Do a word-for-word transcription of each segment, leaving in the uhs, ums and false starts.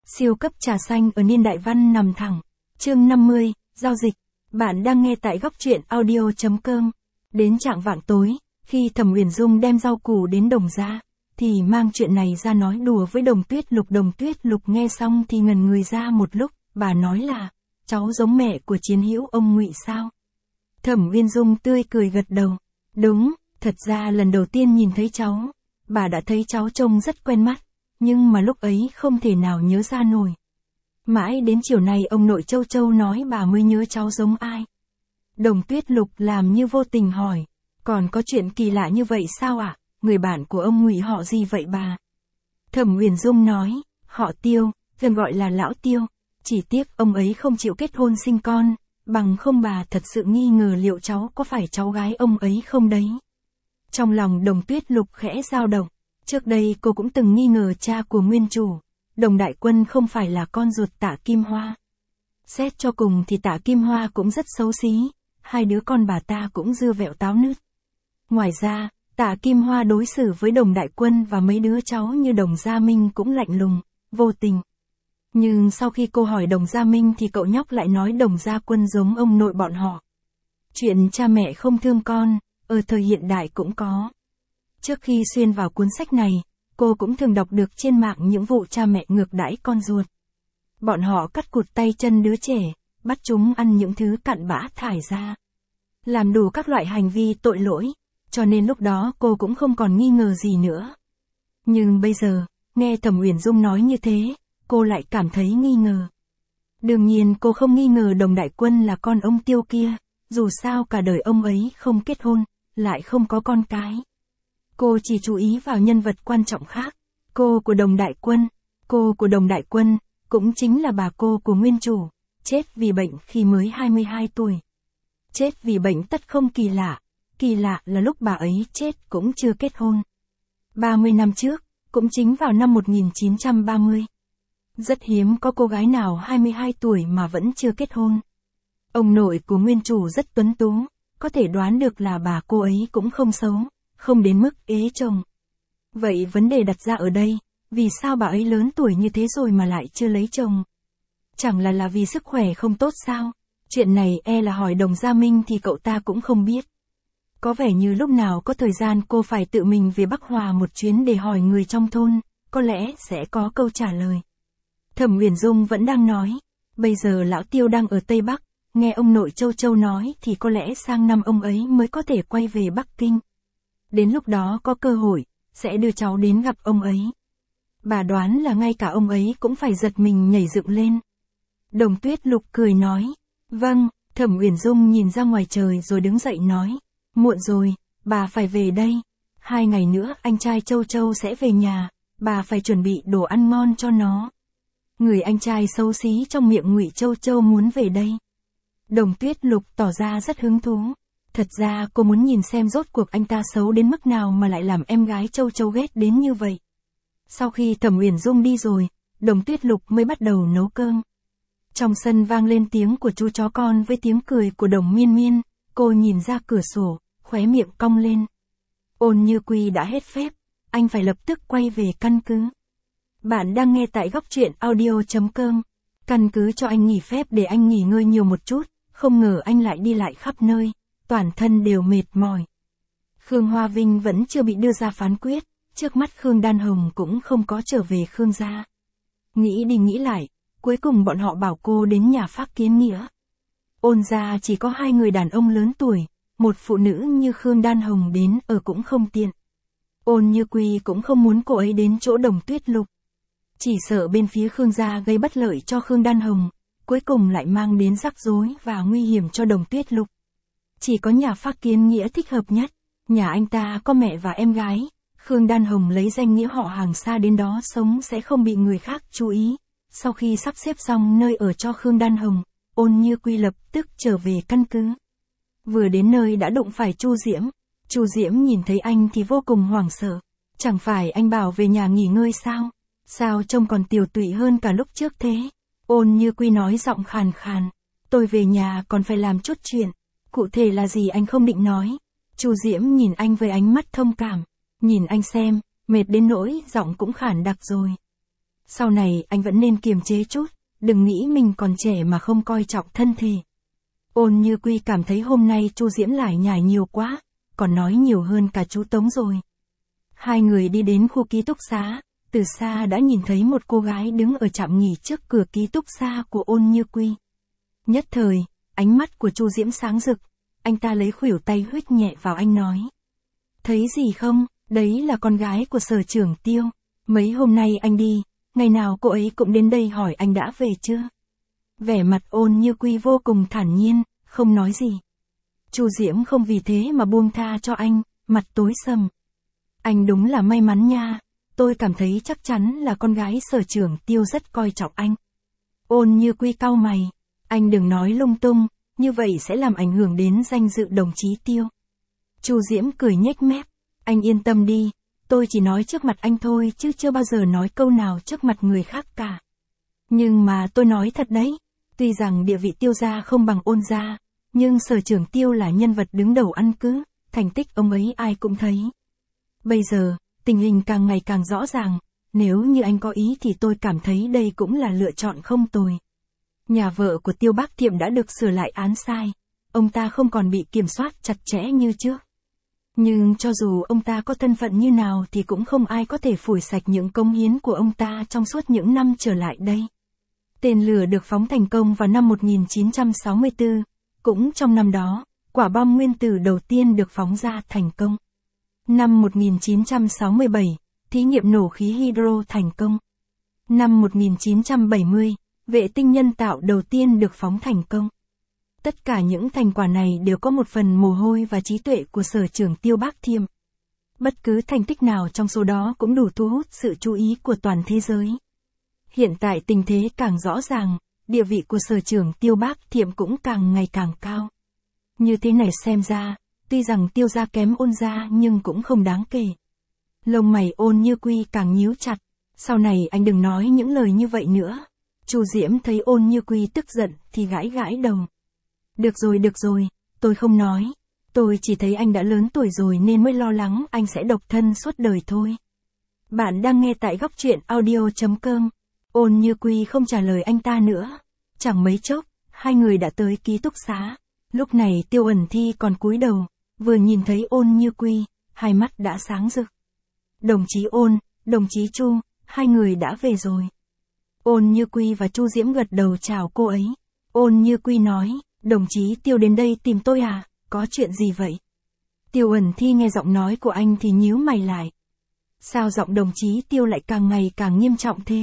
Siêu cấp trà xanh ở niên đại văn nằm thẳng. Chương năm mươi, giao dịch. Bạn đang nghe tại góc truyện audio chấm com. Đến trạng vạng tối, khi Thẩm Uyển Dung đem rau củ đến Đồng gia, thì mang chuyện này ra nói đùa với Đồng Tuyết Lục. Đồng Tuyết Lục nghe xong thì ngẩn người ra một lúc, bà nói là, cháu giống mẹ của chiến hữu ông Ngụy sao? Thẩm Uyển Dung tươi cười gật đầu. Đúng, thật ra lần đầu tiên nhìn thấy cháu, bà đã thấy cháu trông rất quen mắt, nhưng mà lúc ấy không thể nào nhớ ra nổi. Mãi đến chiều nay ông nội Châu Châu nói bà mới nhớ cháu giống ai. Đồng Tuyết Lục làm như vô tình hỏi, còn có chuyện kỳ lạ như vậy sao ạ? À? Người bạn của ông Ngụy họ gì vậy bà? Thẩm Uyển Dung nói, họ Tiêu, thường gọi là Lão Tiêu, chỉ tiếc ông ấy không chịu kết hôn sinh con, bằng không bà thật sự nghi ngờ liệu cháu có phải cháu gái ông ấy không đấy. Trong lòng Đồng Tuyết Lục khẽ dao động, trước đây cô cũng từng nghi ngờ cha của nguyên chủ, Đồng Đại Quân không phải là con ruột Tạ Kim Hoa. Xét cho cùng thì Tạ Kim Hoa cũng rất xấu xí, hai đứa con bà ta cũng dưa vẹo táo nứt. Ngoài ra, Tạ Kim Hoa đối xử với Đồng Đại Quân và mấy đứa cháu như Đồng Gia Minh cũng lạnh lùng, vô tình. Nhưng sau khi cô hỏi Đồng Gia Minh thì cậu nhóc lại nói Đồng Gia Quân giống ông nội bọn họ. Chuyện cha mẹ không thương con, ở thời hiện đại cũng có. Trước khi xuyên vào cuốn sách này, cô cũng thường đọc được trên mạng những vụ cha mẹ ngược đãi con ruột. Bọn họ cắt cụt tay chân đứa trẻ, bắt chúng ăn những thứ cặn bã thải ra. Làm đủ các loại hành vi tội lỗi, cho nên lúc đó cô cũng không còn nghi ngờ gì nữa. Nhưng bây giờ, nghe Thẩm Uyển Dung nói như thế, cô lại cảm thấy nghi ngờ. Đương nhiên cô không nghi ngờ Đồng Đại Quân là con ông Tiêu kia, dù sao cả đời ông ấy không kết hôn, lại không có con cái. Cô chỉ chú ý vào nhân vật quan trọng khác, cô của Đồng Đại Quân. Cô của Đồng Đại Quân, cũng chính là bà cô của nguyên chủ, chết vì bệnh khi mới hai mươi hai tuổi. Chết vì bệnh tất không kỳ lạ, kỳ lạ là lúc bà ấy chết cũng chưa kết hôn. ba mươi năm trước, cũng chính vào năm một nghìn chín trăm ba mươi. Rất hiếm có cô gái nào hai mươi hai tuổi mà vẫn chưa kết hôn. Ông nội của nguyên chủ rất tuấn tú, có thể đoán được là bà cô ấy cũng không xấu, không đến mức ế chồng. Vậy vấn đề đặt ra ở đây, vì sao bà ấy lớn tuổi như thế rồi mà lại chưa lấy chồng? Chẳng là là vì sức khỏe không tốt sao? Chuyện này e là hỏi Đồng Gia Minh thì cậu ta cũng không biết. Có vẻ như lúc nào có thời gian cô phải tự mình về Bắc Hòa một chuyến để hỏi người trong thôn, có lẽ sẽ có câu trả lời. Thẩm Uyển Dung vẫn đang nói, bây giờ Lão Tiêu đang ở Tây Bắc, nghe ông nội Châu Châu nói thì có lẽ sang năm ông ấy mới có thể quay về Bắc Kinh. Đến lúc đó có cơ hội, sẽ đưa cháu đến gặp ông ấy. Bà đoán là ngay cả ông ấy cũng phải giật mình nhảy dựng lên. Đồng Tuyết Lục cười nói, vâng. Thẩm Uyển Dung nhìn ra ngoài trời rồi đứng dậy nói, muộn rồi, bà phải về đây. Hai ngày nữa anh trai Châu Châu sẽ về nhà, bà phải chuẩn bị đồ ăn ngon cho nó. Người anh trai xấu xí trong miệng Ngụy Châu Châu muốn về đây. Đồng Tuyết Lục tỏ ra rất hứng thú. Thật ra cô muốn nhìn xem rốt cuộc anh ta xấu đến mức nào mà lại làm em gái Châu Châu ghét đến như vậy. Sau khi Thẩm Uyển Dung đi rồi, Đồng Tuyết Lục mới bắt đầu nấu cơm. Trong sân vang lên tiếng của chú chó con với tiếng cười của Đồng Miên Miên, cô nhìn ra cửa sổ, khóe miệng cong lên. Ôn Như Quy đã hết phép, anh phải lập tức quay về căn cứ. Bạn đang nghe tại góc truyện audio chấm com. Căn cứ cho anh nghỉ phép để anh nghỉ ngơi nhiều một chút, không ngờ anh lại đi lại khắp nơi, toàn thân đều mệt mỏi. Khương Hoa Vinh vẫn chưa bị đưa ra phán quyết, trước mắt Khương Đan Hồng cũng không có trở về Khương gia. Nghĩ đi nghĩ lại, cuối cùng bọn họ bảo cô đến nhà Phác Kiến Nghĩa. Ôn gia chỉ có hai người đàn ông lớn tuổi, một phụ nữ như Khương Đan Hồng đến ở cũng không tiện. Ôn Như Quy cũng không muốn cô ấy đến chỗ Đồng Tuyết Lục. Chỉ sợ bên phía Khương gia gây bất lợi cho Khương Đan Hồng, cuối cùng lại mang đến rắc rối và nguy hiểm cho Đồng Tuyết Lục. Chỉ có nhà Phác Kiến Nghĩa thích hợp nhất, nhà anh ta có mẹ và em gái, Khương Đan Hồng lấy danh nghĩa họ hàng xa đến đó sống sẽ không bị người khác chú ý. Sau khi sắp xếp xong nơi ở cho Khương Đan Hồng, Ôn Như Quy lập tức trở về căn cứ. Vừa đến nơi đã đụng phải Chu Diễm. Chu Diễm nhìn thấy anh thì vô cùng hoảng sợ. Chẳng phải anh bảo về nhà nghỉ ngơi sao? Sao trông còn tiều tụy hơn cả lúc trước thế? Ôn Như Quy nói giọng khàn khàn. Tôi về nhà còn phải làm chút chuyện. Cụ thể là gì anh không định nói. Chu Diễm nhìn anh với ánh mắt thông cảm. Nhìn anh xem, mệt đến nỗi giọng cũng khản đặc rồi. Sau này anh vẫn nên kiềm chế chút, đừng nghĩ mình còn trẻ mà không coi trọng thân thể. Ôn Như Quy cảm thấy hôm nay Chu Diễm lải nhải nhiều quá, còn nói nhiều hơn cả chú Tống rồi. Hai người đi đến khu ký túc xá, từ xa đã nhìn thấy một cô gái đứng ở trạm nghỉ trước cửa ký túc xá của Ôn Như Quy. Nhất thời, ánh mắt của Chu Diễm sáng rực, anh ta lấy khuỷu tay huých nhẹ vào anh nói. Thấy gì không, đấy là con gái của Sở trưởng Tiêu, mấy hôm nay anh đi, ngày nào cô ấy cũng đến đây hỏi anh đã về chưa. Vẻ mặt Ôn Như Quy vô cùng thản nhiên, không nói gì. Chu Diễm không vì thế mà buông tha cho anh, mặt tối sầm. Anh đúng là may mắn nha, tôi cảm thấy chắc chắn là con gái Sở trưởng Tiêu rất coi trọng anh. Ôn Như Quy cau mày, anh đừng nói lung tung, như vậy sẽ làm ảnh hưởng đến danh dự đồng chí Tiêu. Chu Diễm cười nhếch mép, anh yên tâm đi, tôi chỉ nói trước mặt anh thôi chứ chưa bao giờ nói câu nào trước mặt người khác cả. Nhưng mà tôi nói thật đấy, tuy rằng địa vị Tiêu gia không bằng Ôn gia, nhưng Sở trưởng Tiêu là nhân vật đứng đầu ăn cứ, thành tích ông ấy ai cũng thấy. Bây giờ, tình hình càng ngày càng rõ ràng, nếu như anh có ý thì tôi cảm thấy đây cũng là lựa chọn không tồi. Nhà vợ của Tiêu Bác Thiệm đã được sửa lại án sai, ông ta không còn bị kiểm soát chặt chẽ như trước. Nhưng cho dù ông ta có thân phận như nào thì cũng không ai có thể phủi sạch những công hiến của ông ta trong suốt những năm trở lại đây. Tên lửa được phóng thành công vào năm một nghìn chín trăm sáu mươi tư, cũng trong năm đó, quả bom nguyên tử đầu tiên được phóng ra thành công. Năm một nghìn chín trăm sáu mươi bảy, thí nghiệm nổ khí hydro thành công. Năm một nghìn chín trăm bảy mươi, vệ tinh nhân tạo đầu tiên được phóng thành công. Tất cả những thành quả này đều có một phần mồ hôi và trí tuệ của Sở trưởng Tiêu Bác Thiệm. Bất cứ thành tích nào trong số đó cũng đủ thu hút sự chú ý của toàn thế giới. Hiện tại tình thế càng rõ ràng, địa vị của Sở trưởng Tiêu Bác Thiệm cũng càng ngày càng cao. Như thế này xem ra, tuy rằng Tiêu gia kém Ôn gia nhưng cũng không đáng kể. Lông mày Ôn Như Quy càng nhíu chặt, sau này anh đừng nói những lời như vậy nữa. Chu Diễm thấy Ôn Như Quy tức giận thì gãi gãi đầu. Được rồi được rồi, tôi không nói. Tôi chỉ thấy anh đã lớn tuổi rồi nên mới lo lắng anh sẽ độc thân suốt đời thôi. Bạn đang nghe tại góc truyện audio chấm com. Ôn Như Quy không trả lời anh ta nữa. Chẳng mấy chốc, hai người đã tới ký túc xá. Lúc này Tiêu Ẩn Thi còn cúi đầu, vừa nhìn thấy Ôn Như Quy, hai mắt đã sáng rực. Đồng chí Ôn, đồng chí Chu, hai người đã về rồi. Ôn Như Quy và Chu Diễm gật đầu chào cô ấy. Ôn Như Quy nói, đồng chí Tiêu đến đây tìm tôi à, có chuyện gì vậy? Tiêu Ẩn Thi nghe giọng nói của anh thì nhíu mày lại. Sao giọng đồng chí Tiêu lại càng ngày càng nghiêm trọng thế?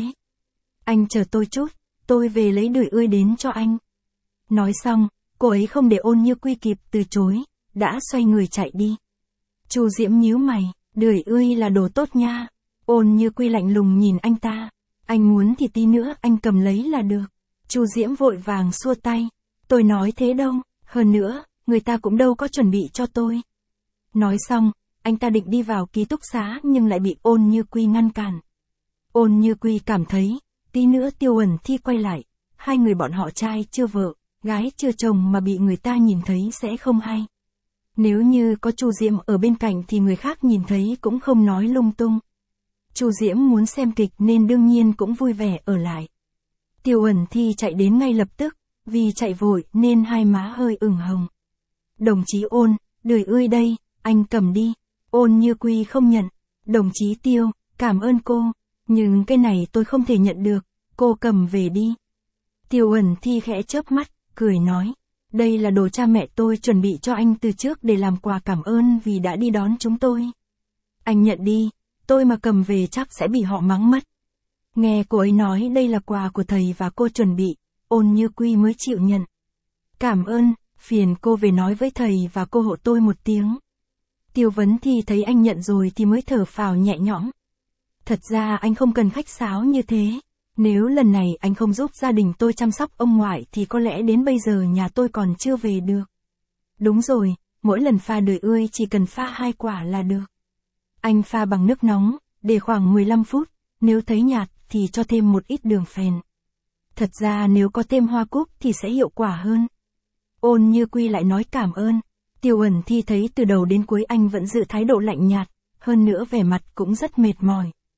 Anh chờ tôi chút, tôi về lấy đười ươi đến cho anh. Nói xong, cô ấy không để Ôn Như Quy kịp từ chối, đã xoay người chạy đi. Chu Diễm nhíu mày, đười ươi là đồ tốt nha. Ôn Như Quy lạnh lùng nhìn anh ta. Anh muốn thì tí nữa anh cầm lấy là được. Chu Diễm vội vàng xua tay. Tôi nói thế đâu, hơn nữa, người ta cũng đâu có chuẩn bị cho tôi. Nói xong, anh ta định đi vào ký túc xá nhưng lại bị Ôn Như Quy ngăn cản. Ôn Như Quy cảm thấy, tí nữa Tiêu Ẩn Thi quay lại, hai người bọn họ trai chưa vợ, gái chưa chồng mà bị người ta nhìn thấy sẽ không hay. Nếu như có Chu Diễm ở bên cạnh thì người khác nhìn thấy cũng không nói lung tung. Chu Diễm muốn xem kịch nên đương nhiên cũng vui vẻ ở lại. Tiêu Ẩn Thi chạy đến ngay lập tức, vì chạy vội nên hai má hơi ửng hồng. Đồng chí Ôn, đười ươi đây, anh cầm đi. Ôn Như Quy không nhận. Đồng chí Tiêu, cảm ơn cô, nhưng cái này tôi không thể nhận được, cô cầm về đi. Tiêu Ẩn Thi khẽ chớp mắt, cười nói, đây là đồ cha mẹ tôi chuẩn bị cho anh từ trước để làm quà cảm ơn vì đã đi đón chúng tôi. Anh nhận đi, tôi mà cầm về chắc sẽ bị họ mắng mất. Nghe cô ấy nói đây là quà của thầy và cô chuẩn bị, Ôn Như Quy mới chịu nhận. Cảm ơn, phiền cô về nói với thầy và cô hộ tôi một tiếng. Tiêu Vấn Thi thấy anh nhận rồi thì mới thở phào nhẹ nhõm. Thật ra anh không cần khách sáo như thế. Nếu lần này anh không giúp gia đình tôi chăm sóc ông ngoại thì có lẽ đến bây giờ nhà tôi còn chưa về được. Đúng rồi, mỗi lần pha đười ươi chỉ cần pha hai quả là được. Anh pha bằng nước nóng, để khoảng mười lăm phút, nếu thấy nhạt thì cho thêm một ít đường phèn. Thật ra nếu có thêm hoa cúc thì sẽ hiệu quả hơn. Ôn Như Quy lại nói cảm ơn. Tiêu Ẩn Thi thấy từ đầu đến cuối anh vẫn giữ thái độ lạnh nhạt, hơn nữa vẻ mặt cũng rất mệt mỏi.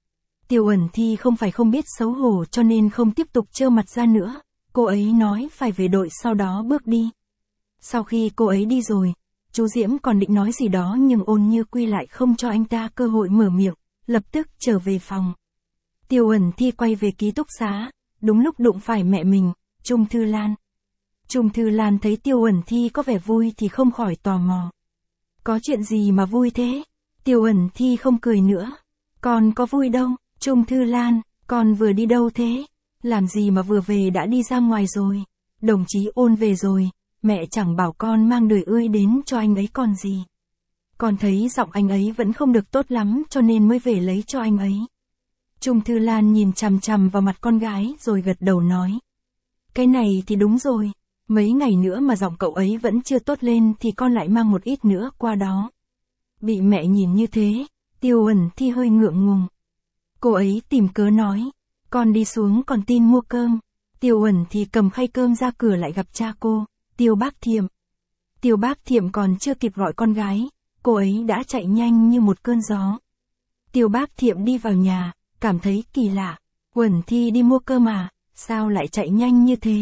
Tiêu Ẩn Thi không phải không biết xấu hổ cho nên không tiếp tục trơ mặt ra nữa, cô ấy nói phải về đội sau đó bước đi. Sau khi cô ấy đi rồi, chú Diễm còn định nói gì đó nhưng Ôn Như Quy lại không cho anh ta cơ hội mở miệng, lập tức trở về phòng. Tiêu Ẩn Thi quay về ký túc xá, đúng lúc đụng phải mẹ mình, Trung Thư Lan. Trung Thư Lan thấy Tiêu Ẩn Thi có vẻ vui thì không khỏi tò mò. Có chuyện gì mà vui thế? Tiêu Ẩn Thi không cười nữa. Con có vui đâu, Trung Thư Lan, con vừa đi đâu thế? Làm gì mà vừa về đã đi ra ngoài rồi? Đồng chí Ôn về rồi, mẹ chẳng bảo con mang đời ươi đến cho anh ấy còn gì. Con thấy giọng anh ấy vẫn không được tốt lắm cho nên mới về lấy cho anh ấy. Trung Thư Lan nhìn chằm chằm vào mặt con gái rồi gật đầu nói. Cái này thì đúng rồi, mấy ngày nữa mà giọng cậu ấy vẫn chưa tốt lên thì con lại mang một ít nữa qua đó. Bị mẹ nhìn như thế, Tiêu Ẩn Thi hơi ngượng ngùng. Cô ấy tìm cớ nói, con đi xuống còn tin mua cơm. Tiêu Ẩn Thi cầm khay cơm ra cửa lại gặp cha cô, Tiêu Bác Thiệm. Tiêu Bác Thiệm còn chưa kịp gọi con gái, cô ấy đã chạy nhanh như một cơn gió. Tiêu Bác Thiệm đi vào nhà, cảm thấy kỳ lạ. Ẩn Thi đi mua cơm à, sao lại chạy nhanh như thế?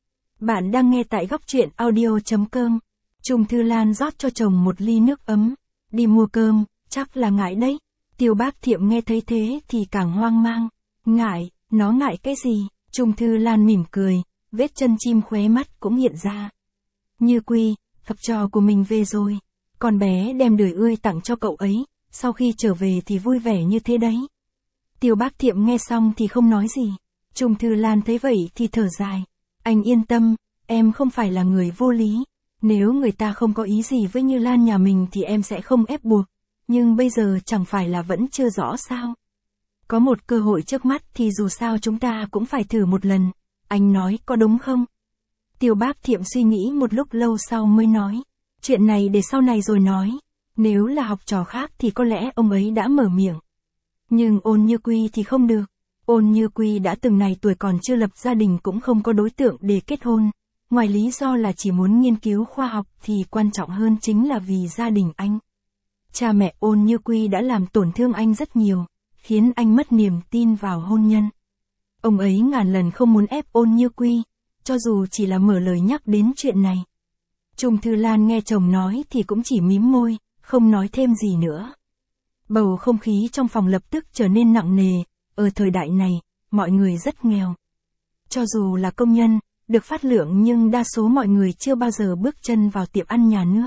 Bạn đang nghe tại góc truyện audio chấm com. Trung Thư Lan rót cho chồng một ly nước ấm. Đi mua cơm, chắc là ngại đấy. Tiêu Bác Thiệm nghe thấy thế thì càng hoang mang. Ngại, nó ngại cái gì? Trung Thư Lan mỉm cười, vết chân chim khóe mắt cũng hiện ra. Như Quy, học trò của mình về rồi. Con bé đem đời ươi tặng cho cậu ấy, sau khi trở về thì vui vẻ như thế đấy. Tiêu Bác Thiệm nghe xong thì không nói gì. Trung Thư Lan thấy vậy thì thở dài. Anh yên tâm, em không phải là người vô lý. Nếu người ta không có ý gì với Như Lan nhà mình thì em sẽ không ép buộc. Nhưng bây giờ chẳng phải là vẫn chưa rõ sao. Có một cơ hội trước mắt thì dù sao chúng ta cũng phải thử một lần. Anh nói có đúng không? Tiêu Bác Thiệm suy nghĩ một lúc lâu sau mới nói. Chuyện này để sau này rồi nói. Nếu là học trò khác thì có lẽ ông ấy đã mở miệng. Nhưng Ôn Như Quy thì không được. Ôn Như Quy đã từng này tuổi còn chưa lập gia đình cũng không có đối tượng để kết hôn. Ngoài lý do là chỉ muốn nghiên cứu khoa học thì quan trọng hơn chính là vì gia đình anh. Cha mẹ Ôn Như Quy đã làm tổn thương anh rất nhiều, khiến anh mất niềm tin vào hôn nhân. Ông ấy ngàn lần không muốn ép Ôn Như Quy, cho dù chỉ là mở lời nhắc đến chuyện này. Trung Thư Lan nghe chồng nói thì cũng chỉ mím môi, không nói thêm gì nữa. Bầu không khí trong phòng lập tức trở nên nặng nề, ở thời đại này, mọi người rất nghèo. Cho dù là công nhân, được phát lượng nhưng đa số mọi người chưa bao giờ bước chân vào tiệm ăn nhà nước.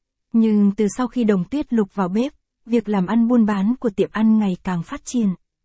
Nhưng từ sau khi Đồng Tuyết Lục vào bếp, việc làm ăn buôn bán của tiệm ăn ngày càng phát triển.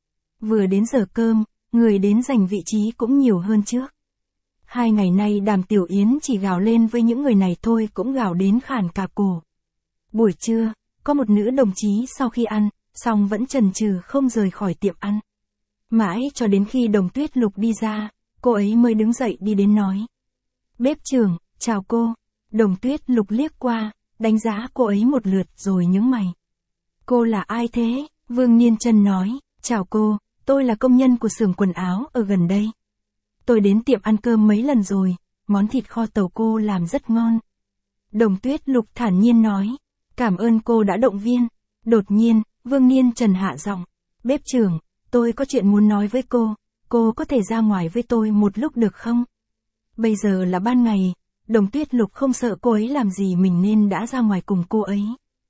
Vừa đến giờ cơm, người đến giành vị trí cũng nhiều hơn trước. Hai ngày nay Đàm Tiểu Yến chỉ gào lên với những người này thôi cũng gào đến khản cả cổ. Buổi trưa, có một nữ đồng chí sau khi ăn, xong vẫn chần chừ không rời khỏi tiệm ăn. Mãi cho đến khi Đồng Tuyết Lục đi ra, cô ấy mới đứng dậy đi đến nói. Bếp trưởng, chào cô. Đồng Tuyết Lục liếc qua, đánh giá cô ấy một lượt rồi nhướng mày. Cô là ai thế? Vương Niên Trân nói, chào cô, tôi là công nhân của xưởng quần áo ở gần đây. Tôi đến tiệm ăn cơm mấy lần rồi, món thịt kho tàu cô làm rất ngon. Đồng Tuyết Lục thản nhiên nói, cảm ơn cô đã động viên. Đột nhiên, Vương Niên Trần hạ giọng, bếp trưởng, tôi có chuyện muốn nói với cô, cô có thể ra ngoài với tôi một lúc được không? Bây giờ là ban ngày, Đồng Tuyết Lục không sợ cô ấy làm gì mình nên đã ra ngoài cùng cô ấy.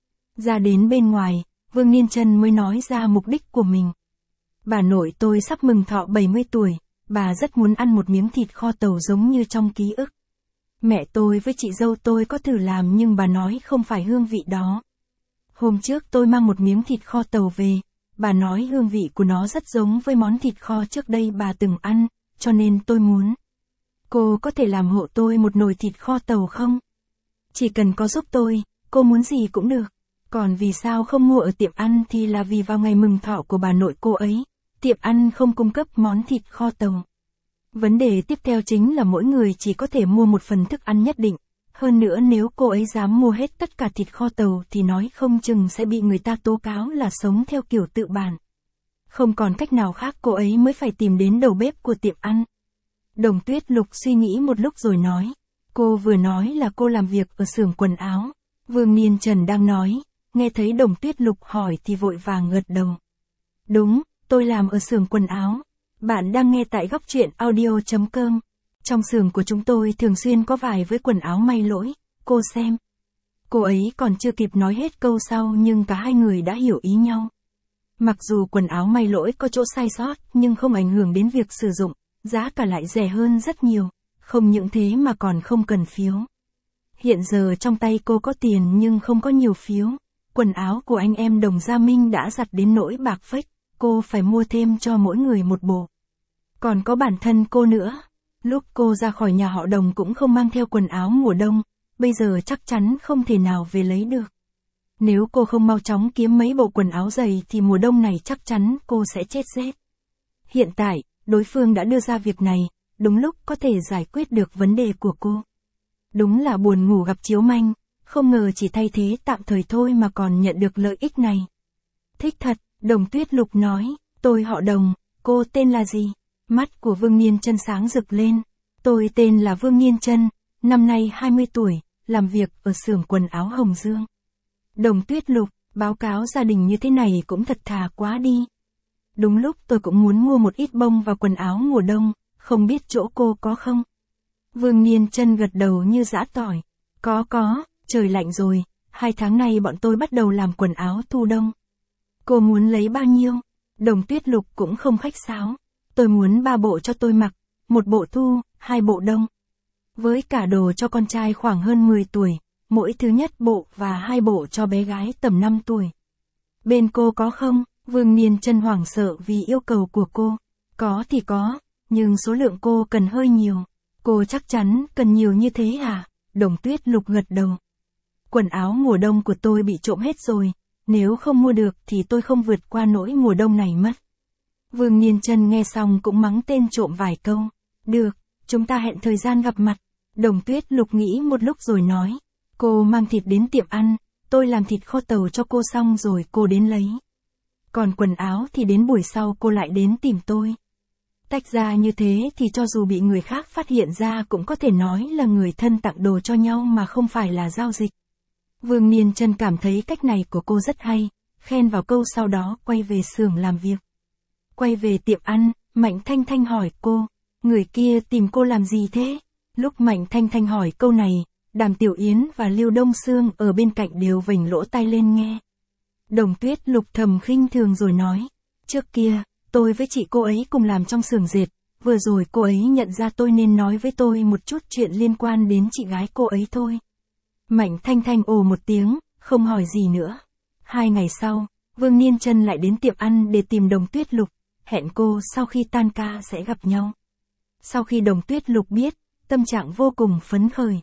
Ra đến bên ngoài, Vương Niên Trân mới nói ra mục đích của mình. Bà nội tôi sắp mừng thọ bảy mươi tuổi, bà rất muốn ăn một miếng thịt kho tàu giống như trong ký ức. Mẹ tôi với chị dâu tôi có thử làm nhưng bà nói không phải hương vị đó. Hôm trước tôi mang một miếng thịt kho tàu về, bà nói hương vị của nó rất giống với món thịt kho trước đây bà từng ăn, cho nên tôi muốn. Cô có thể làm hộ tôi một nồi thịt kho tàu không? Chỉ cần có giúp tôi, cô muốn gì cũng được. Còn vì sao không mua ở tiệm ăn thì là vì vào ngày mừng thọ của bà nội cô ấy, tiệm ăn không cung cấp món thịt kho tàu. Vấn đề tiếp theo chính là mỗi người chỉ có thể mua một phần thức ăn nhất định. Hơn nữa nếu cô ấy dám mua hết tất cả thịt kho tàu thì nói không chừng sẽ bị người ta tố cáo là sống theo kiểu tự bản. Không còn cách nào khác cô ấy mới phải tìm đến đầu bếp của tiệm ăn. Đồng Tuyết Lục suy nghĩ một lúc rồi nói. Cô vừa nói là cô làm việc ở xưởng quần áo. Vương Niên Trần đang nói, nghe thấy Đồng Tuyết Lục hỏi thì vội vàng gật đầu. Đúng, tôi làm ở xưởng quần áo. Bạn đang nghe tại góc truyện audio chấm com. Trong xưởng của chúng tôi thường xuyên có vải với quần áo may lỗi, cô xem. Cô ấy còn chưa kịp nói hết câu sau nhưng cả hai người đã hiểu ý nhau. Mặc dù quần áo may lỗi có chỗ sai sót nhưng không ảnh hưởng đến việc sử dụng, giá cả lại rẻ hơn rất nhiều, không những thế mà còn không cần phiếu. Hiện giờ trong tay cô có tiền nhưng không có nhiều phiếu. Quần áo của anh em Đồng Gia Minh đã giặt đến nỗi bạc phách, cô phải mua thêm cho mỗi người một bộ. Còn có bản thân cô nữa. Lúc cô ra khỏi nhà họ Đồng cũng không mang theo quần áo mùa đông, bây giờ chắc chắn không thể nào về lấy được. Nếu cô không mau chóng kiếm mấy bộ quần áo dày thì mùa đông này chắc chắn cô sẽ chết rét. Hiện tại, đối phương đã đưa ra việc này, đúng lúc có thể giải quyết được vấn đề của cô. Đúng là buồn ngủ gặp chiếu manh, không ngờ chỉ thay thế tạm thời thôi mà còn nhận được lợi ích này. Thích thật, Đồng Tuyết Lục nói, tôi họ Đồng, cô tên là gì? Mắt của Vương Niên Chân sáng rực lên. Tôi tên là Vương Niên Chân, năm nay hai mươi tuổi, làm việc ở xưởng quần áo Hồng Dương. Đồng Tuyết Lục, báo cáo gia đình như thế này cũng thật thà quá đi. Đúng lúc tôi cũng muốn mua một ít bông và quần áo mùa đông, không biết chỗ cô có không? Vương Niên Chân gật đầu như giã tỏi. Có có, trời lạnh rồi, hai tháng nay bọn tôi bắt đầu làm quần áo thu đông. Cô muốn lấy bao nhiêu? Đồng Tuyết Lục cũng không khách sáo. Tôi muốn ba bộ cho tôi mặc, một bộ thu, hai bộ đông. Với cả đồ cho con trai khoảng hơn mười tuổi, mỗi thứ nhất bộ và hai bộ cho bé gái tầm năm tuổi. Bên cô có không? Vương Niên Chân hoảng sợ vì yêu cầu của cô. Có thì có, nhưng số lượng cô cần hơi nhiều. Cô chắc chắn cần nhiều như thế à? Đồng Tuyết Lục gật đầu. Quần áo mùa đông của tôi bị trộm hết rồi, nếu không mua được thì tôi không vượt qua nỗi mùa đông này mất. Vương Niên Chân nghe xong cũng mắng tên trộm vài câu. Được, chúng ta hẹn thời gian gặp mặt. Đồng Tuyết Lục nghĩ một lúc rồi nói. Cô mang thịt đến tiệm ăn, tôi làm thịt kho tàu cho cô xong rồi cô đến lấy. Còn quần áo thì đến buổi sau cô lại đến tìm tôi. Tách ra như thế thì cho dù bị người khác phát hiện ra cũng có thể nói là người thân tặng đồ cho nhau mà không phải là giao dịch. Vương Niên Chân cảm thấy cách này của cô rất hay, khen vào câu sau đó quay về xưởng làm việc. Quay về tiệm ăn, Mạnh Thanh Thanh hỏi cô, người kia tìm cô làm gì thế? Lúc Mạnh Thanh Thanh hỏi câu này, Đàm Tiểu Yến và Lưu Đông Sương ở bên cạnh đều vểnh lỗ tai lên nghe. Đồng Tuyết Lục thầm khinh thường rồi nói, trước kia, tôi với chị cô ấy cùng làm trong xưởng dệt, vừa rồi cô ấy nhận ra tôi nên nói với tôi một chút chuyện liên quan đến chị gái cô ấy thôi. Mạnh Thanh Thanh ồ một tiếng, không hỏi gì nữa. Hai ngày sau, Vương Niên Chân lại đến tiệm ăn để tìm Đồng Tuyết Lục, hẹn cô sau khi tan ca sẽ gặp nhau. Sau khi Đồng Tuyết Lục biết, tâm trạng vô cùng phấn khởi.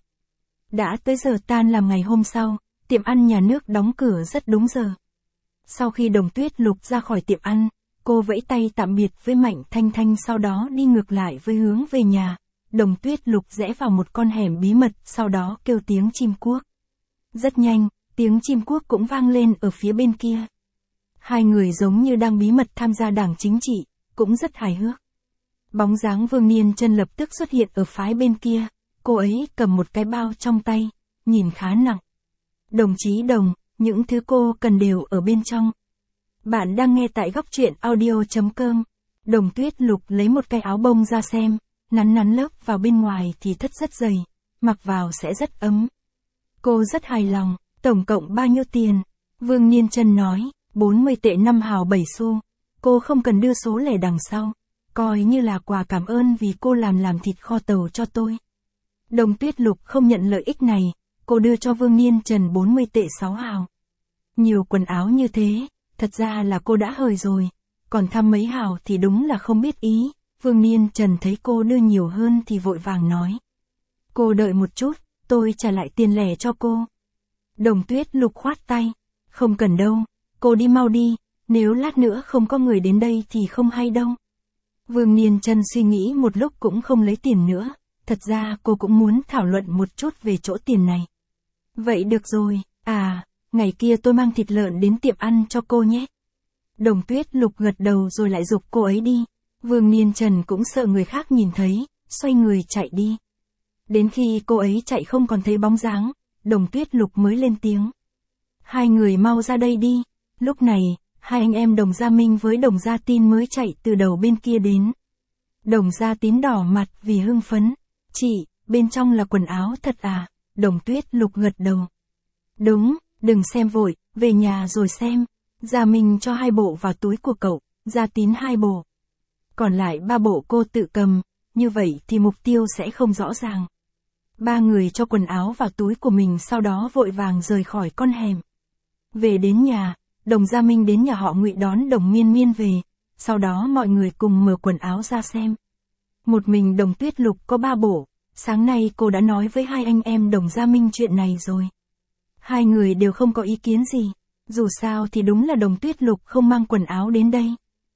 Đã tới giờ tan làm ngày hôm sau, tiệm ăn nhà nước đóng cửa rất đúng giờ. Sau khi Đồng Tuyết Lục ra khỏi tiệm ăn, cô vẫy tay tạm biệt với Mạnh Thanh Thanh sau đó đi ngược lại với hướng về nhà. Đồng Tuyết Lục rẽ vào một con hẻm bí mật sau đó kêu tiếng chim cuốc. Rất nhanh, tiếng chim cuốc cũng vang lên ở phía bên kia. Hai người giống như đang bí mật tham gia đảng chính trị, cũng rất hài hước. Bóng dáng Vương Niên Chân lập tức xuất hiện ở phái bên kia, cô ấy cầm một cái bao trong tay, nhìn khá nặng. Đồng chí Đồng, những thứ cô cần đều ở bên trong. Bạn đang nghe tại góc truyện audio chấm com. Đồng Tuyết Lục lấy một cái áo bông ra xem, nắn nắn lớp vào bên ngoài thì thất rất dày, mặc vào sẽ rất ấm. Cô rất hài lòng, tổng cộng bao nhiêu tiền? Vương Niên Chân nói, bốn mươi tệ năm hào bảy xu, cô không cần đưa số lẻ đằng sau, coi như là quà cảm ơn vì cô làm làm thịt kho tàu cho tôi. Đồng Tuyết Lục không nhận lợi ích này, cô đưa cho Vương Niên Chân bốn mươi tệ sáu hào. Nhiều quần áo như thế, thật ra là cô đã hời rồi, còn thăm mấy hào thì đúng là không biết ý. Vương Niên Chân thấy cô đưa nhiều hơn thì vội vàng nói. Cô đợi một chút, tôi trả lại tiền lẻ cho cô. Đồng Tuyết Lục khoát tay. Không cần đâu, cô đi mau đi, nếu lát nữa không có người đến đây thì không hay đâu. Vương Niên Chân suy nghĩ một lúc cũng không lấy tiền nữa, thật ra cô cũng muốn thảo luận một chút về chỗ tiền này. Vậy được rồi, à, ngày kia tôi mang thịt lợn đến tiệm ăn cho cô nhé. Đồng Tuyết Lục gật đầu rồi lại giục cô ấy đi. Vương Niên Chân cũng sợ người khác nhìn thấy, xoay người chạy đi. Đến khi cô ấy chạy không còn thấy bóng dáng, Đồng Tuyết Lục mới lên tiếng. Hai người mau ra đây đi. Lúc này, hai anh em Đồng Gia Minh với Đồng Gia Tín mới chạy từ đầu bên kia đến. Đồng Gia Tín đỏ mặt vì hưng phấn. Chị, bên trong là quần áo thật à? Đồng Tuyết Lục gật đầu. Đúng, đừng xem vội, về nhà rồi xem. Gia Minh cho hai bộ vào túi của cậu, Gia Tín hai bộ. Còn lại ba bộ cô tự cầm, như vậy thì mục tiêu sẽ không rõ ràng. Ba người cho quần áo vào túi của mình sau đó vội vàng rời khỏi con hẻm. Về đến nhà, Đồng Gia Minh đến nhà họ Ngụy đón Đồng Miên Miên về, sau đó mọi người cùng mở quần áo ra xem. Một mình Đồng Tuyết Lục có ba bộ, sáng nay cô đã nói với hai anh em Đồng Gia Minh chuyện này rồi. Hai người đều không có ý kiến gì, dù sao thì đúng là Đồng Tuyết Lục không mang quần áo đến đây.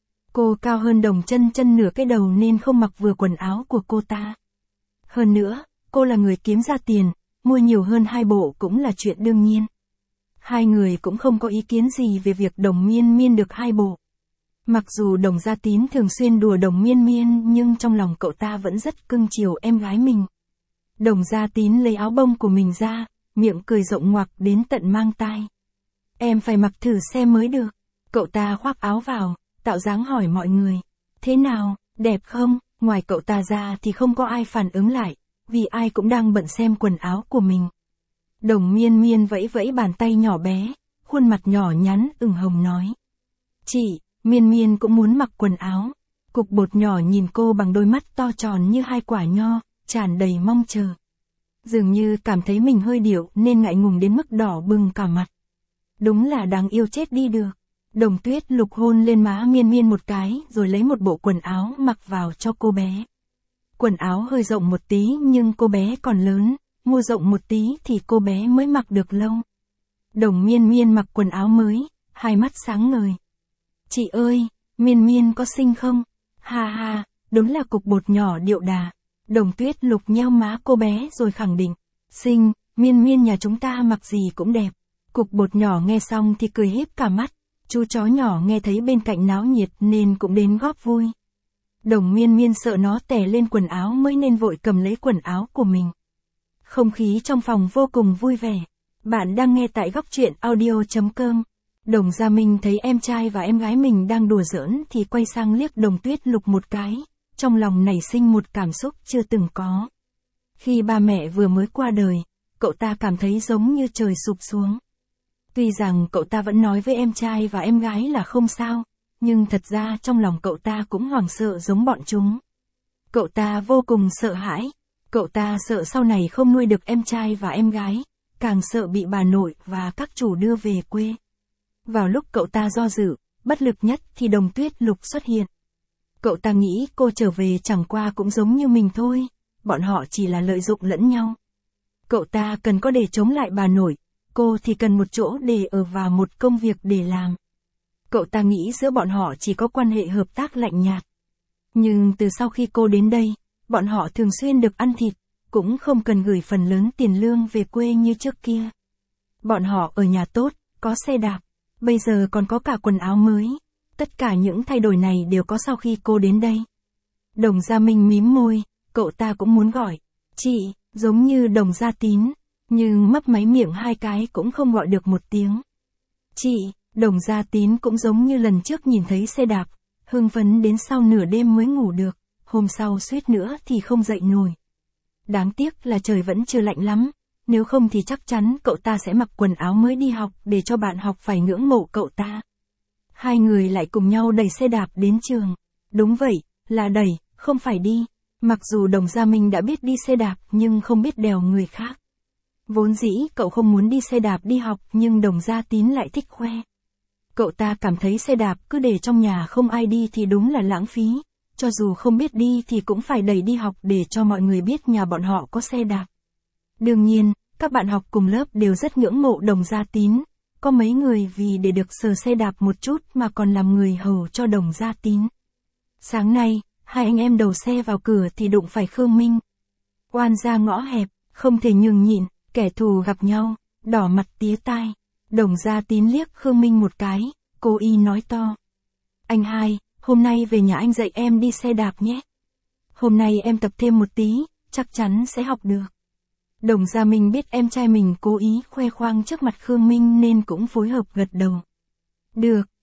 Cô cao hơn Đồng Chân Chân nửa cái đầu nên không mặc vừa quần áo của cô ta. Hơn nữa, cô là người kiếm ra tiền, mua nhiều hơn hai bộ cũng là chuyện đương nhiên. Hai người cũng không có ý kiến gì về việc Đồng Miên Miên được hai bộ. Mặc dù Đồng Gia Tín thường xuyên đùa Đồng Miên Miên nhưng trong lòng cậu ta vẫn rất cưng chiều em gái mình. Đồng Gia Tín lấy áo bông của mình ra, miệng cười rộng ngoặc đến tận mang tai. Em phải mặc thử xem mới được. Cậu ta khoác áo vào, tạo dáng hỏi mọi người. Thế nào, đẹp không? Ngoài cậu ta ra thì không có ai phản ứng lại, vì ai cũng đang bận xem quần áo của mình. Đồng Miên Miên vẫy vẫy bàn tay nhỏ bé, khuôn mặt nhỏ nhắn ửng hồng nói. Chị, Miên Miên cũng muốn mặc quần áo. Cục bột nhỏ nhìn cô bằng đôi mắt to tròn như hai quả nho, tràn đầy mong chờ. Dường như cảm thấy mình hơi điệu nên ngại ngùng đến mức đỏ bừng cả mặt. Đúng là đáng yêu chết đi được. Đồng Tuyết Lục hôn lên má Miên Miên một cái rồi lấy một bộ quần áo mặc vào cho cô bé. Quần áo hơi rộng một tí nhưng cô bé còn lớn, mua rộng một tí thì cô bé mới mặc được lâu. Đồng Miên Miên mặc quần áo mới, hai mắt sáng ngời. Chị ơi, Miên Miên có xinh không? Ha ha, đúng là cục bột nhỏ điệu đà. Đồng Tuyết Lục nheo má cô bé rồi khẳng định. Xinh, Miên Miên nhà chúng ta mặc gì cũng đẹp. Cục bột nhỏ nghe xong thì cười híp cả mắt. Chú chó nhỏ nghe thấy bên cạnh náo nhiệt nên cũng đến góp vui. Đồng Miên Miên sợ nó tè lên quần áo mới nên vội cầm lấy quần áo của mình. Không khí trong phòng vô cùng vui vẻ. Bạn đang nghe tại góc truyện audio chấm com. Đồng Gia Minh thấy em trai và em gái mình đang đùa giỡn thì quay sang liếc Đồng Tuyết Lục một cái, trong lòng nảy sinh một cảm xúc chưa từng có. Khi ba mẹ vừa mới qua đời, cậu ta cảm thấy giống như trời sụp xuống. Tuy rằng cậu ta vẫn nói với em trai và em gái là không sao, nhưng thật ra trong lòng cậu ta cũng hoảng sợ giống bọn chúng. Cậu ta vô cùng sợ hãi. Cậu ta sợ sau này không nuôi được em trai và em gái, càng sợ bị bà nội và các chủ đưa về quê. Vào lúc cậu ta do dự, bất lực nhất thì Đồng Tuyết Lục xuất hiện. Cậu ta nghĩ cô trở về chẳng qua cũng giống như mình thôi, bọn họ chỉ là lợi dụng lẫn nhau. Cậu ta cần có để chống lại bà nội, cô thì cần một chỗ để ở và một công việc để làm. Cậu ta nghĩ giữa bọn họ chỉ có quan hệ hợp tác lạnh nhạt. Nhưng từ sau khi cô đến đây, bọn họ thường xuyên được ăn thịt, cũng không cần gửi phần lớn tiền lương về quê như trước kia. Bọn họ ở nhà tốt, có xe đạp, bây giờ còn có cả quần áo mới. Tất cả những thay đổi này đều có sau khi cô đến đây. Đồng Gia Minh mím môi, cậu ta cũng muốn gọi chị, giống như Đồng Gia Tín, nhưng mấp máy miệng hai cái cũng không gọi được một tiếng. Chị, Đồng Gia Tín cũng giống như lần trước nhìn thấy xe đạp, hưng phấn đến sau nửa đêm mới ngủ được, hôm sau suýt nữa thì không dậy nổi. Đáng tiếc là trời vẫn chưa lạnh lắm, nếu không thì chắc chắn cậu ta sẽ mặc quần áo mới đi học để cho bạn học phải ngưỡng mộ cậu ta. Hai người lại cùng nhau đẩy xe đạp đến trường. Đúng vậy, là đẩy, không phải đi. Mặc dù Đồng Gia Minh đã biết đi xe đạp nhưng không biết đèo người khác. Vốn dĩ cậu không muốn đi xe đạp đi học nhưng Đồng Gia Tín lại thích khoe. Cậu ta cảm thấy xe đạp cứ để trong nhà không ai đi thì đúng là lãng phí. Cho dù không biết đi thì cũng phải đẩy đi học để cho mọi người biết nhà bọn họ có xe đạp. Đương nhiên, các bạn học cùng lớp đều rất ngưỡng mộ Đồng Gia Tín. Có mấy người vì để được sờ xe đạp một chút mà còn làm người hầu cho Đồng Gia Tín. Sáng nay, hai anh em đầu xe vào cửa thì đụng phải Khương Minh. Oan ra ngõ hẹp, không thể nhường nhịn, kẻ thù gặp nhau, đỏ mặt tía tai. Đồng Gia Tín liếc Khương Minh một cái, cô y nói to. Anh hai, hôm nay về nhà anh dạy em đi xe đạp nhé. Hôm nay em tập thêm một tí, chắc chắn sẽ học được. Đồng Gia Minh biết em trai mình cố ý khoe khoang trước mặt Khương Minh nên cũng phối hợp gật đầu. Được,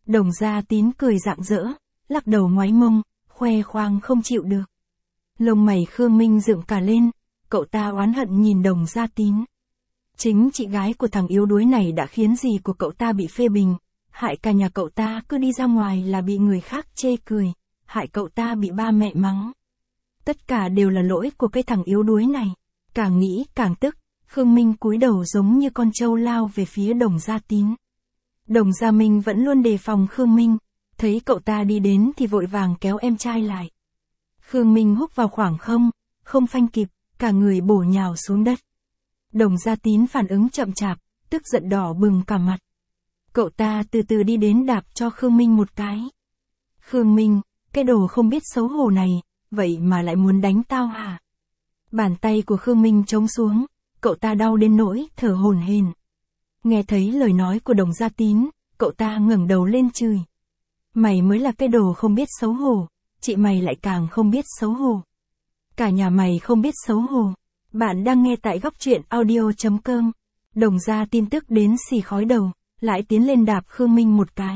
Đồng Gia Tín cười rạng rỡ, lắc đầu ngoáy mông, khoe khoang không chịu được. Lông mày Khương Minh dựng cả lên, cậu ta oán hận nhìn Đồng Gia Tín. Chính chị gái của thằng yếu đuối này đã khiến dì của cậu ta bị phê bình, hại cả nhà cậu ta cứ đi ra ngoài là bị người khác chê cười, hại cậu ta bị ba mẹ mắng. Tất cả đều là lỗi của cái thằng yếu đuối này. Càng nghĩ càng tức, Khương Minh cúi đầu giống như con trâu lao về phía Đồng Gia Tín. Đồng Gia Minh vẫn luôn đề phòng Khương Minh, thấy cậu ta đi đến thì vội vàng kéo em trai lại. Khương Minh húc vào khoảng không, không phanh kịp, cả người bổ nhào xuống đất. Đồng Gia Tín phản ứng chậm chạp, tức giận đỏ bừng cả mặt. Cậu ta từ từ đi đến đạp cho Khương Minh một cái. Khương Minh, cái đồ không biết xấu hổ này, vậy mà lại muốn đánh tao hả? Bàn tay của Khương Minh trống xuống, cậu ta đau đến nỗi thở hổn hển. Nghe thấy lời nói của Đồng Gia Tín, cậu ta ngẩng đầu lên chửi. Mày mới là cái đồ không biết xấu hổ, chị mày lại càng không biết xấu hổ. Cả nhà mày không biết xấu hổ. Bạn đang nghe tại góc truyện audio chấm com. Đồng Gia tin tức đến xì khói đầu, lại tiến lên đạp Khương Minh một cái.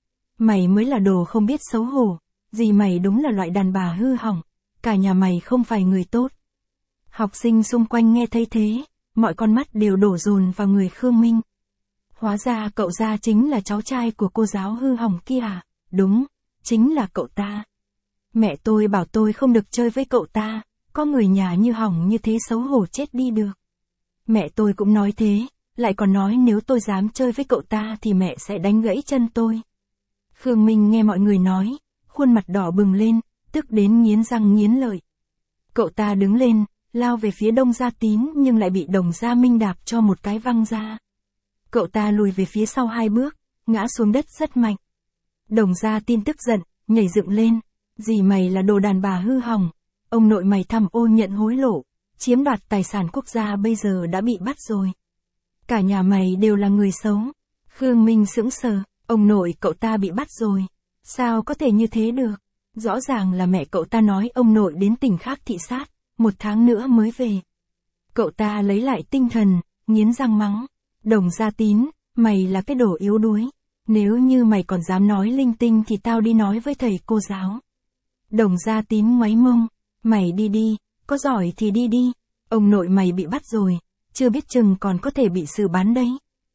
Mày mới là đồ không biết xấu hổ, dì mày đúng là loại đàn bà hư hỏng, cả nhà mày không phải người tốt. Học sinh xung quanh nghe thấy thế, mọi con mắt đều đổ dồn vào người Khương Minh. Hóa ra cậu Gia chính là cháu trai của cô giáo hư hỏng kia à? Đúng, chính là cậu ta. Mẹ tôi bảo tôi không được chơi với cậu ta, có người nhà như hỏng như thế xấu hổ chết đi được. Mẹ tôi cũng nói thế, lại còn nói nếu tôi dám chơi với cậu ta thì mẹ sẽ đánh gãy chân tôi. Khương Minh nghe mọi người nói, khuôn mặt đỏ bừng lên, tức đến nghiến răng nghiến lợi. Cậu ta đứng lên, lao về phía Đồng Gia Tín nhưng lại bị Đồng Gia Minh đạp cho một cái văng ra. Cậu ta lùi về phía sau hai bước, ngã xuống đất rất mạnh. Đồng Gia Tín tức giận, nhảy dựng lên. Dì mày là đồ đàn bà hư hỏng, ông nội mày tham ô nhận hối lộ, chiếm đoạt tài sản quốc gia bây giờ đã bị bắt rồi. Cả nhà mày đều là người xấu. Khương Minh sững sờ, ông nội cậu ta bị bắt rồi. Sao có thể như thế được? Rõ ràng là mẹ cậu ta nói ông nội đến tỉnh khác thị sát, một tháng nữa mới về. Cậu ta lấy lại tinh thần, nghiến răng mắng. Đồng Gia Tín, mày là cái đồ yếu đuối. Nếu như mày còn dám nói linh tinh thì tao đi nói với thầy cô giáo. Đồng Gia Tín ngoáy mông. Mày đi đi, có giỏi thì đi đi. Ông nội mày bị bắt rồi, chưa biết chừng còn có thể bị xử bắn đấy.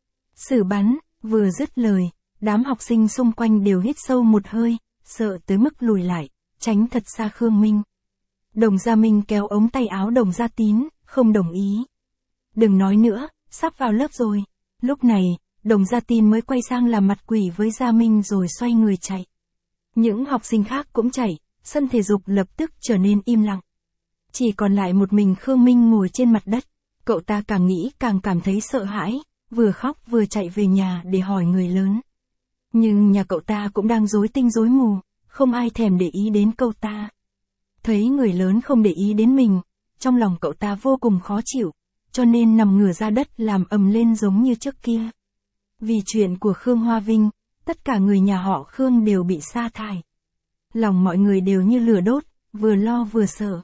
Xử bắn, vừa dứt lời, đám học sinh xung quanh đều hít sâu một hơi, sợ tới mức lùi lại, tránh thật xa Khương Minh. Đồng Gia Minh kéo ống tay áo Đồng Gia Tín, không đồng ý. Đừng nói nữa, sắp vào lớp rồi. Lúc này, Đồng Gia Tín mới quay sang làm mặt quỷ với Gia Minh rồi xoay người chạy. Những học sinh khác cũng chạy, sân thể dục lập tức trở nên im lặng. Chỉ còn lại một mình Khương Minh ngồi trên mặt đất. Cậu ta càng nghĩ càng cảm thấy sợ hãi, vừa khóc vừa chạy về nhà để hỏi người lớn. Nhưng nhà cậu ta cũng đang rối tinh rối mù, không ai thèm để ý đến cậu ta. Thấy người lớn không để ý đến mình, trong lòng cậu ta vô cùng khó chịu, cho nên nằm ngửa ra đất làm ầm lên giống như trước kia. Vì chuyện của Khương Hoa Vinh, tất cả người nhà họ Khương đều bị sa thải. Lòng mọi người đều như lửa đốt, vừa lo vừa sợ.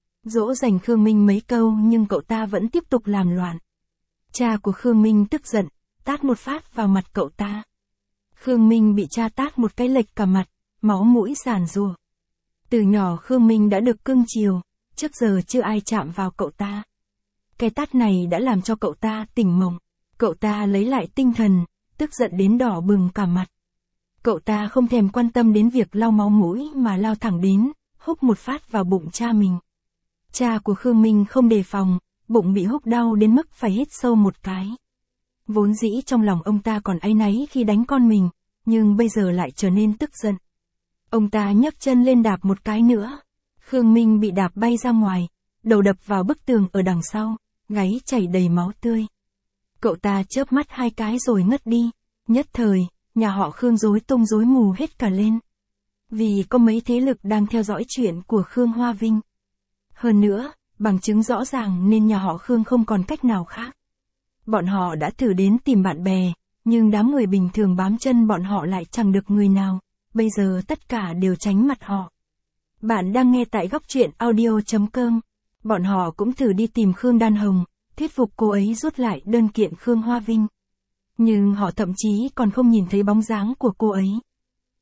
Dỗ dành Khương Minh mấy câu nhưng cậu ta vẫn tiếp tục làm loạn. Cha của Khương Minh tức giận, tát một phát vào mặt cậu ta. Khương Minh bị cha tát một cái lệch cả mặt, máu mũi giàn giụa. Từ nhỏ Khương Minh đã được cưng chiều, trước giờ chưa ai chạm vào cậu ta. Cái tát này đã làm cho cậu ta tỉnh mộng. Cậu ta lấy lại tinh thần, tức giận đến đỏ bừng cả mặt. Cậu ta không thèm quan tâm đến việc lau máu mũi mà lao thẳng đến, húc một phát vào bụng cha mình. Cha của Khương Minh không đề phòng, bụng bị húc đau đến mức phải hít sâu một cái. Vốn dĩ trong lòng ông ta còn áy náy khi đánh con mình, nhưng bây giờ lại trở nên tức giận. Ông ta nhấc chân lên đạp một cái nữa. Khương Minh bị đạp bay ra ngoài, đầu đập vào bức tường ở đằng sau, gáy chảy đầy máu tươi. Cậu ta chớp mắt hai cái rồi ngất đi. Nhất thời, nhà họ Khương rối tung rối mù hết cả lên. Vì có mấy thế lực đang theo dõi chuyện của Khương Hoa Vinh. Hơn nữa, bằng chứng rõ ràng nên nhà họ Khương không còn cách nào khác. Bọn họ đã thử đến tìm bạn bè, nhưng đám người bình thường bám chân bọn họ lại chẳng được người nào. Bây giờ tất cả đều tránh mặt họ. Bạn đang nghe tại góc truyện audio chấm com. Bọn họ cũng thử đi tìm Khương Đan Hồng, thuyết phục cô ấy rút lại đơn kiện Khương Hoa Vinh. Nhưng họ thậm chí còn không nhìn thấy bóng dáng của cô ấy.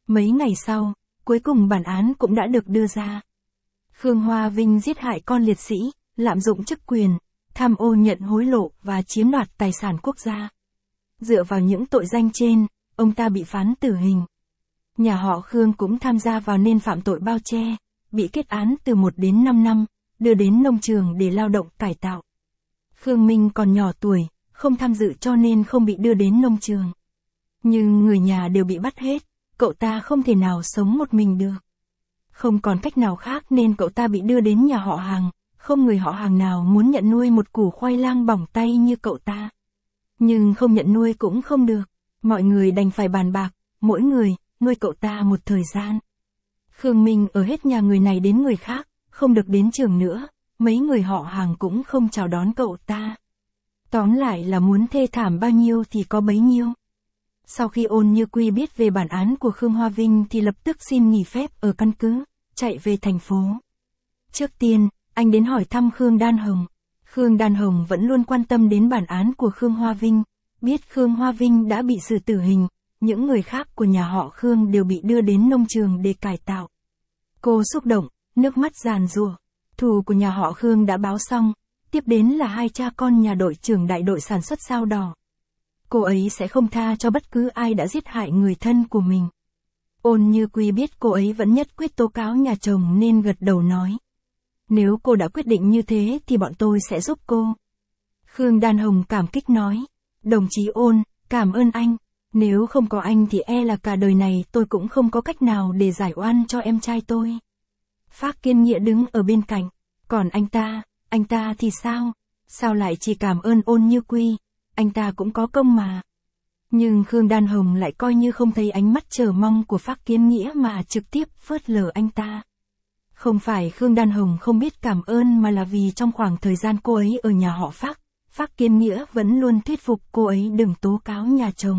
Mấy ngày sau, cuối cùng bản án cũng đã được đưa ra. Khương Hoa Vinh giết hại con liệt sĩ, lạm dụng chức quyền, tham ô nhận hối lộ và chiếm đoạt tài sản quốc gia. Dựa vào những tội danh trên, ông ta bị phán tử hình. Nhà họ Khương cũng tham gia vào nên phạm tội bao che, bị kết án từ một đến năm năm, đưa đến nông trường để lao động cải tạo. Khương Minh còn nhỏ tuổi, không tham dự cho nên không bị đưa đến nông trường. Nhưng người nhà đều bị bắt hết, cậu ta không thể nào sống một mình được. Không còn cách nào khác nên cậu ta bị đưa đến nhà họ hàng, không người họ hàng nào muốn nhận nuôi một củ khoai lang bỏng tay như cậu ta. Nhưng không nhận nuôi cũng không được, mọi người đành phải bàn bạc, mỗi người, nuôi cậu ta một thời gian. Khương Minh ở hết nhà người này đến người khác, không được đến trường nữa, mấy người họ hàng cũng không chào đón cậu ta. Tóm lại là muốn thê thảm bao nhiêu thì có bấy nhiêu. Sau khi Ôn Như Quy biết về bản án của Khương Hoa Vinh thì lập tức xin nghỉ phép ở căn cứ, chạy về thành phố. Trước tiên, anh đến hỏi thăm Khương Đan Hồng. Khương Đan Hồng vẫn luôn quan tâm đến bản án của Khương Hoa Vinh, biết Khương Hoa Vinh đã bị xử tử hình, những người khác của nhà họ Khương đều bị đưa đến nông trường để cải tạo. Cô xúc động, nước mắt giàn giụa. Thù của nhà họ Khương đã báo xong, tiếp đến là hai cha con nhà đội trưởng đại đội sản xuất sao đỏ. Cô ấy sẽ không tha cho bất cứ ai đã giết hại người thân của mình. Ôn Như Quy biết cô ấy vẫn nhất quyết tố cáo nhà chồng nên gật đầu nói. Nếu cô đã quyết định như thế thì bọn tôi sẽ giúp cô. Khương Đan Hồng cảm kích nói. Đồng chí Ôn, cảm ơn anh. Nếu không có anh thì e là cả đời này tôi cũng không có cách nào để giải oan cho em trai tôi. Phác Kiên Nghĩa đứng ở bên cạnh. Còn anh ta, anh ta thì sao? Sao lại chỉ cảm ơn Ôn Như Quy? Anh ta cũng có công mà. Nhưng Khương Đan Hồng lại coi như không thấy ánh mắt chờ mong của Phác Kiên Nghĩa mà trực tiếp phớt lờ anh ta. Không phải Khương Đan Hồng không biết cảm ơn mà là vì trong khoảng thời gian cô ấy ở nhà họ Phác, Phác Kiên Nghĩa vẫn luôn thuyết phục cô ấy đừng tố cáo nhà chồng.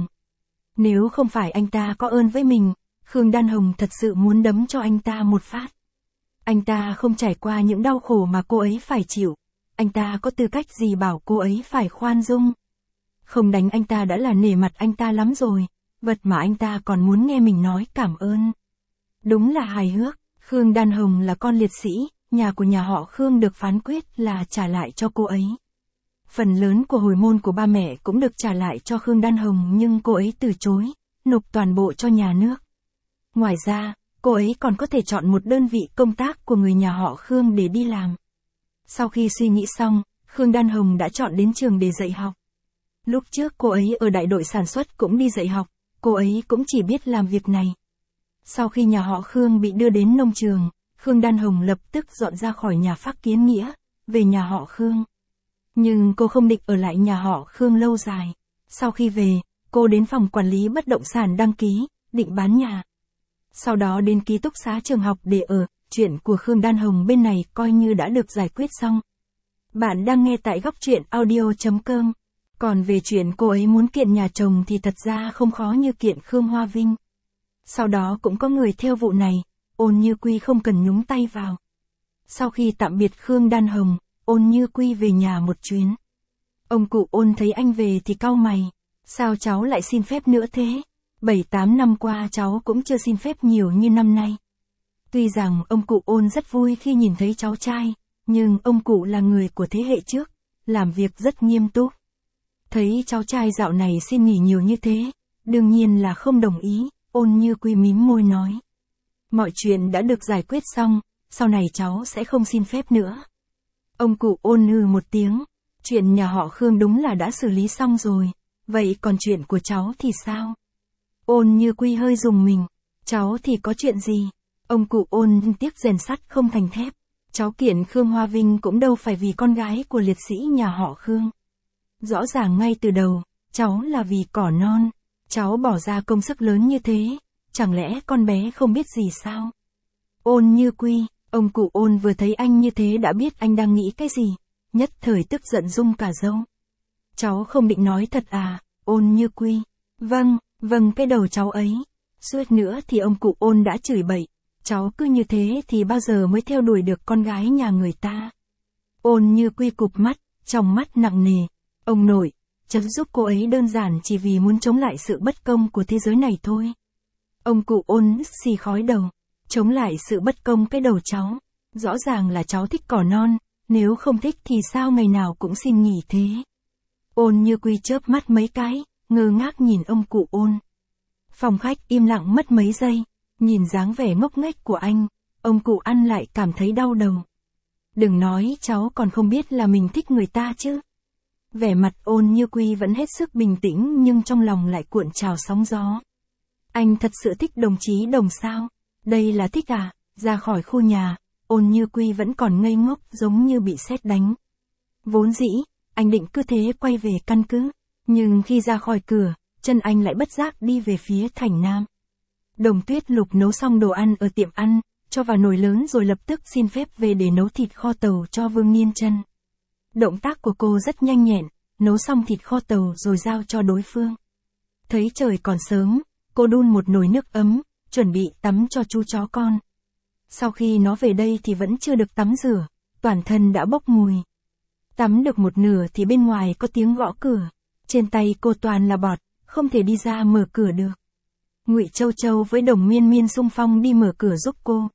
Nếu không phải anh ta có ơn với mình, Khương Đan Hồng thật sự muốn đấm cho anh ta một phát. Anh ta không trải qua những đau khổ mà cô ấy phải chịu. Anh ta có tư cách gì bảo cô ấy phải khoan dung. Không đánh anh ta đã là nể mặt anh ta lắm rồi, vật mà anh ta còn muốn nghe mình nói cảm ơn. Đúng là hài hước, Khương Đan Hồng là con liệt sĩ, nhà của nhà họ Khương được phán quyết là trả lại cho cô ấy. Phần lớn của hồi môn của ba mẹ cũng được trả lại cho Khương Đan Hồng nhưng cô ấy từ chối, nộp toàn bộ cho nhà nước. Ngoài ra, cô ấy còn có thể chọn một đơn vị công tác của người nhà họ Khương để đi làm. Sau khi suy nghĩ xong, Khương Đan Hồng đã chọn đến trường để dạy học. Lúc trước cô ấy ở đại đội sản xuất cũng đi dạy học, cô ấy cũng chỉ biết làm việc này. Sau khi nhà họ Khương bị đưa đến nông trường, Khương Đan Hồng lập tức dọn ra khỏi nhà Phác Kiến Nghĩa, về nhà họ Khương. Nhưng cô không định ở lại nhà họ Khương lâu dài. Sau khi về, cô đến phòng quản lý bất động sản đăng ký, định bán nhà. Sau đó đến ký túc xá trường học để ở, chuyện của Khương Đan Hồng bên này coi như đã được giải quyết xong. Bạn đang nghe tại góc truyện audio chấm com. Còn về chuyện cô ấy muốn kiện nhà chồng thì thật ra không khó như kiện Khương Hoa Vinh. Sau đó cũng có người theo vụ này, Ôn Như Quy không cần nhúng tay vào. Sau khi tạm biệt Khương Đan Hồng, Ôn Như Quy về nhà một chuyến. Ông cụ Ôn thấy anh về thì cau mày. Sao cháu lại xin phép nữa thế? Bảy tám năm qua cháu cũng chưa xin phép nhiều như năm nay. Tuy rằng ông cụ Ôn rất vui khi nhìn thấy cháu trai, nhưng ông cụ là người của thế hệ trước, làm việc rất nghiêm túc. Thấy cháu trai dạo này xin nghỉ nhiều như thế, đương nhiên là không đồng ý, Ôn Như Quy mím môi nói. Mọi chuyện đã được giải quyết xong, sau này cháu sẽ không xin phép nữa. Ông cụ Ôn ư một tiếng, chuyện nhà họ Khương đúng là đã xử lý xong rồi, vậy còn chuyện của cháu thì sao? Ôn Như Quy hơi rùng mình, cháu thì có chuyện gì? Ông cụ Ôn tiếc rèn sắt không thành thép, cháu kiện Khương Hoa Vinh cũng đâu phải vì con gái của liệt sĩ nhà họ Khương. Rõ ràng ngay từ đầu, cháu là vì cỏ non, cháu bỏ ra công sức lớn như thế, chẳng lẽ con bé không biết gì sao? Ôn Như Quy, ông cụ Ôn vừa thấy anh như thế đã biết anh đang nghĩ cái gì, nhất thời tức giận rung cả râu. Cháu không định nói thật à, Ôn Như Quy? Vâng, vâng cái đầu cháu ấy. Suýt nữa thì ông cụ Ôn đã chửi bậy, cháu cứ như thế thì bao giờ mới theo đuổi được con gái nhà người ta? Ôn Như Quy cụp mắt, trong mắt nặng nề. Ông nội, cháu giúp cô ấy đơn giản chỉ vì muốn chống lại sự bất công của thế giới này thôi. Ông cụ Ôn xì khói đầu, chống lại sự bất công cái đầu cháu. Rõ ràng là cháu thích cỏ non, nếu không thích thì sao ngày nào cũng xin nghỉ thế. Ôn Như Quy chớp mắt mấy cái, ngơ ngác nhìn ông cụ Ôn. Phòng khách im lặng mất mấy giây, nhìn dáng vẻ ngốc nghếch của anh, ông cụ ăn lại cảm thấy đau đầu. Đừng nói cháu còn không biết là mình thích người ta chứ. Vẻ mặt Ôn Như Quy vẫn hết sức bình tĩnh nhưng trong lòng lại cuộn trào sóng gió. Anh thật sự thích đồng chí Đồng sao? Đây là thích à? Ra khỏi khu nhà, Ôn Như Quy vẫn còn ngây ngốc giống như bị sét đánh. Vốn dĩ, anh định cứ thế quay về căn cứ, nhưng khi ra khỏi cửa, chân anh lại bất giác đi về phía thành Nam. Đồng Tuyết Lục nấu xong đồ ăn ở tiệm ăn, cho vào nồi lớn rồi lập tức xin phép về để nấu thịt kho tàu cho Vương Nghiên Chân. Động tác của cô rất nhanh nhẹn, nấu xong thịt kho tàu rồi giao cho đối phương. Thấy trời còn sớm, cô đun một nồi nước ấm, chuẩn bị tắm cho chú chó con. Sau khi nó về đây thì vẫn chưa được tắm rửa, toàn thân đã bốc mùi. Tắm được một nửa thì bên ngoài có tiếng gõ cửa, trên tay cô toàn là bọt, không thể đi ra mở cửa được. Ngụy Châu Châu với Đồng Miên Miên xung phong đi mở cửa giúp cô.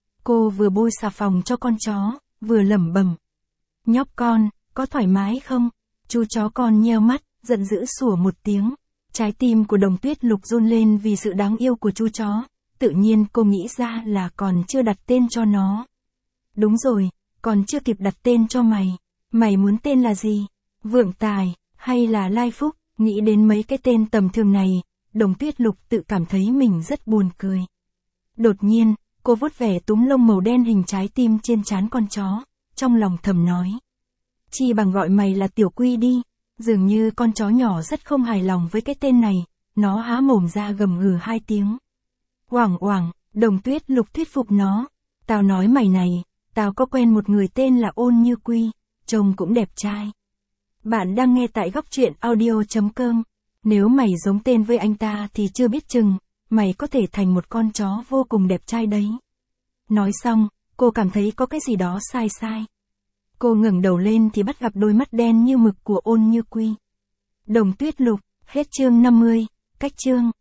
Cô vừa bôi xà phòng cho con chó, vừa lẩm bẩm. Nhóc con, có thoải mái không? Chú chó con nheo mắt, giận dữ sủa một tiếng. Trái tim của Đồng Tuyết Lục run lên vì sự đáng yêu của chú chó. Tự nhiên cô nghĩ ra là còn chưa đặt tên cho nó. Đúng rồi, còn chưa kịp đặt tên cho mày. Mày muốn tên là gì? Vượng Tài, hay là Lai Phúc? Nghĩ đến mấy cái tên tầm thường này, Đồng Tuyết Lục tự cảm thấy mình rất buồn cười. Đột nhiên, cô vuốt vẻ túm lông màu đen hình trái tim trên trán con chó, trong lòng thầm nói. Chi bằng gọi mày là Tiểu Quy đi. Dường như con chó nhỏ rất không hài lòng với cái tên này, nó há mồm ra gầm gừ hai tiếng. Oảng oảng, Đồng Tuyết Lục thuyết phục nó. Tao nói mày này, tao có quen một người tên là Ôn Như Quy, trông cũng đẹp trai. Bạn đang nghe tại góc truyện audio chấm com. Nếu mày giống tên với anh ta thì chưa biết chừng, mày có thể thành một con chó vô cùng đẹp trai đấy. Nói xong, cô cảm thấy có cái gì đó sai sai. Cô ngẩng đầu lên thì bắt gặp đôi mắt đen như mực của Ôn Như Quy. Đồng Tuyết Lục, hết chương năm mươi, cách chương.